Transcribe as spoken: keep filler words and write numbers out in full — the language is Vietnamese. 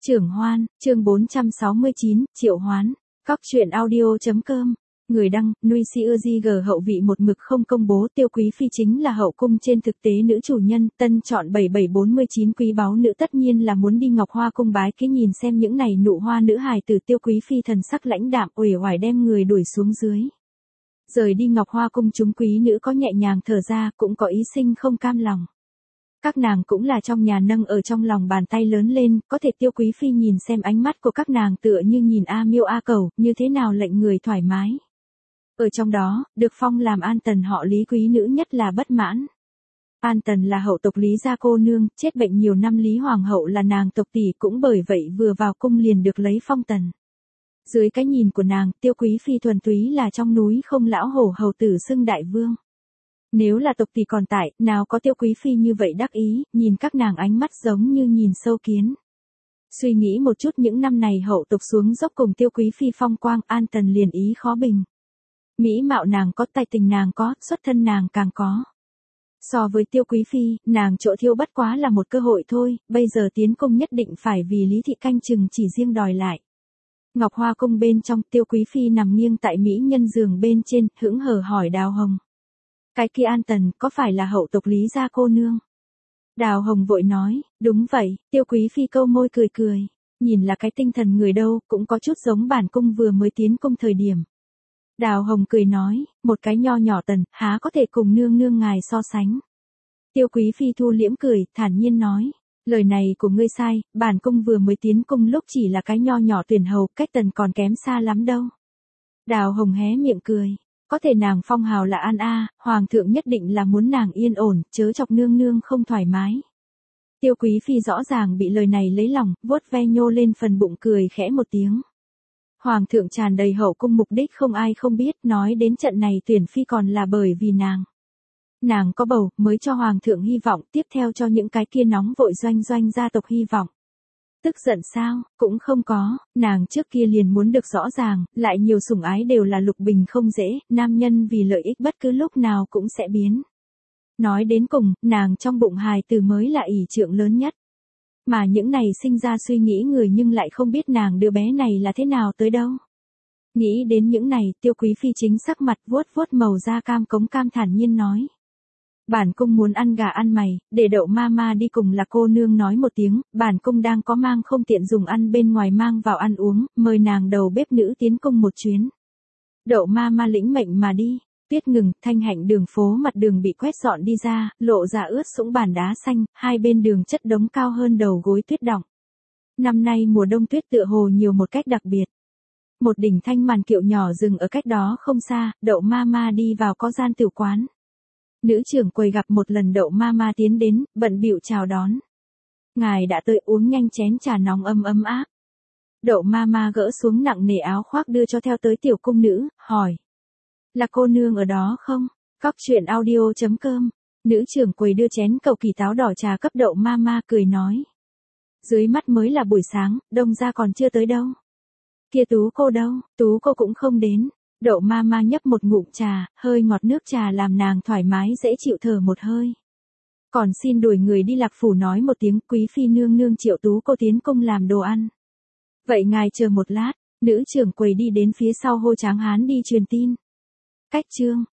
Trưởng Hoan, chương bốn trăm sáu mươi chín, Triệu Hoán. Cóc truyện audio.com. Người đăng, Nuôi Si G hậu vị một mực không công bố. Tiêu Quý Phi chính là hậu cung trên thực tế nữ chủ nhân. Tân chọn bảy bảy bốn chín quý báu nữ tất nhiên là muốn đi Ngọc Hoa cung bái cái nhìn xem những này nụ hoa nữ hài từ. Tiêu Quý Phi thần sắc lãnh đạm uể oải đem người đuổi xuống dưới. Rời đi Ngọc Hoa cung, chúng quý nữ có nhẹ nhàng thở ra, cũng có ý sinh không cam lòng. Các nàng cũng là trong nhà nâng ở trong lòng bàn tay lớn lên, có thể Tiêu Quý Phi nhìn xem ánh mắt của các nàng tựa như nhìn A Miêu A Cầu, như thế nào lệnh người thoải mái. Ở trong đó, được phong làm An Tần họ Lý quý nữ nhất là bất mãn. An Tần là hậu tộc Lý gia cô nương, chết bệnh nhiều năm, Lý Hoàng hậu là nàng tộc tỷ, cũng bởi vậy vừa vào cung liền được lấy phong tần. Dưới cái nhìn của nàng, Tiêu Quý Phi thuần túy là trong núi không lão hổ hầu tử xưng đại vương. Nếu là tộc tỷ còn tại, nào có Tiêu Quý Phi như vậy đắc ý, nhìn các nàng ánh mắt giống như nhìn sâu kiến. Suy nghĩ một chút những năm này hậu tộc xuống dốc cùng Tiêu Quý Phi phong quang, An Tần liền ý khó bình. Mỹ mạo nàng có, tài tình nàng có, xuất thân nàng càng có. So với Tiêu Quý Phi, nàng chỗ thiếu bất quá là một cơ hội thôi, bây giờ tiến cung nhất định phải vì Lý thị canh chừng chỉ riêng đòi lại. Ngọc Hoa cung bên trong, Tiêu Quý Phi nằm nghiêng tại mỹ nhân giường bên trên, hững hờ hỏi Đào Hồng. Cái kia An Tần, có phải là hậu tộc Lý gia cô nương? Đào Hồng vội nói, đúng vậy. Tiêu Quý Phi câu môi cười cười, nhìn là cái tinh thần người đâu, cũng có chút giống bản cung vừa mới tiến cung thời điểm. Đào Hồng cười nói, một cái nho nhỏ Tần, há có thể cùng nương nương ngài so sánh. Tiêu Quý Phi thu liễm cười, thản nhiên nói, lời này của ngươi sai, bản cung vừa mới tiến cung lúc chỉ là cái nho nhỏ tuyển hầu, cách Tần còn kém xa lắm đâu. Đào Hồng hé miệng cười. Có thể nàng phong hào là An A, hoàng thượng nhất định là muốn nàng yên ổn, chớ chọc nương nương không thoải mái. Tiêu Quý Phi rõ ràng bị lời này lấy lòng, vuốt ve nhô lên phần bụng cười khẽ một tiếng. Hoàng thượng tràn đầy hậu cung mục đích không ai không biết, nói đến trận này tuyển phi còn là bởi vì nàng. Nàng có bầu, mới cho hoàng thượng hy vọng, tiếp theo cho những cái kia nóng vội doanh doanh gia tộc hy vọng. Tức giận sao, cũng không có, nàng trước kia liền muốn được rõ ràng, lại nhiều sủng ái đều là lục bình không dễ, nam nhân vì lợi ích bất cứ lúc nào cũng sẽ biến. Nói đến cùng, nàng trong bụng hài tử mới là ỷ trượng lớn nhất. Mà những này sinh ra suy nghĩ người nhưng lại không biết nàng đứa bé này là thế nào tới đâu. Nghĩ đến những này, Tiêu Quý Phi chính sắc mặt vuốt vuốt màu da cam cống cam thản nhiên nói. Bản cung muốn ăn gà ăn mày, để Đậu Mama đi cùng là cô nương nói một tiếng, bản cung đang có mang không tiện dùng ăn bên ngoài mang vào ăn uống, mời nàng đầu bếp nữ tiến cung một chuyến. Đậu Mama lĩnh mệnh mà đi, tuyết ngừng, thanh hạnh đường phố mặt đường bị quét dọn đi ra, lộ ra ướt sũng bàn đá xanh, hai bên đường chất đống cao hơn đầu gối tuyết đọng. Năm nay mùa đông tuyết tựa hồ nhiều một cách đặc biệt. Một đỉnh thanh màn kiệu nhỏ dừng ở cách đó không xa, Đậu Mama đi vào có gian tiểu quán. Nữ trưởng quầy gặp một lần Đậu Mama tiến đến, bận bịu chào đón. Ngài đã tới, uống nhanh chén trà nóng ấm ấm áp. Đậu Mama gỡ xuống nặng nề áo khoác đưa cho theo tới tiểu cung nữ, hỏi. Là cô nương ở đó không? Cóc truyện audio.com. Nữ trưởng quầy đưa chén cầu kỳ táo đỏ trà cấp Đậu Mama cười nói. Dưới mắt mới là buổi sáng, đông ra còn chưa tới đâu. Kia Tú cô đâu, Tú cô cũng không đến. Đậu Mama nhấp một ngụm trà, hơi ngọt nước trà làm nàng thoải mái dễ chịu thở một hơi. Còn xin đuổi người đi Lạc phủ nói một tiếng, Quý Phi nương nương triệu Tú cô tiến cung làm đồ ăn. Vậy ngài chờ một lát, nữ trưởng quầy đi đến phía sau hô Tráng Hán đi truyền tin. Cách chương.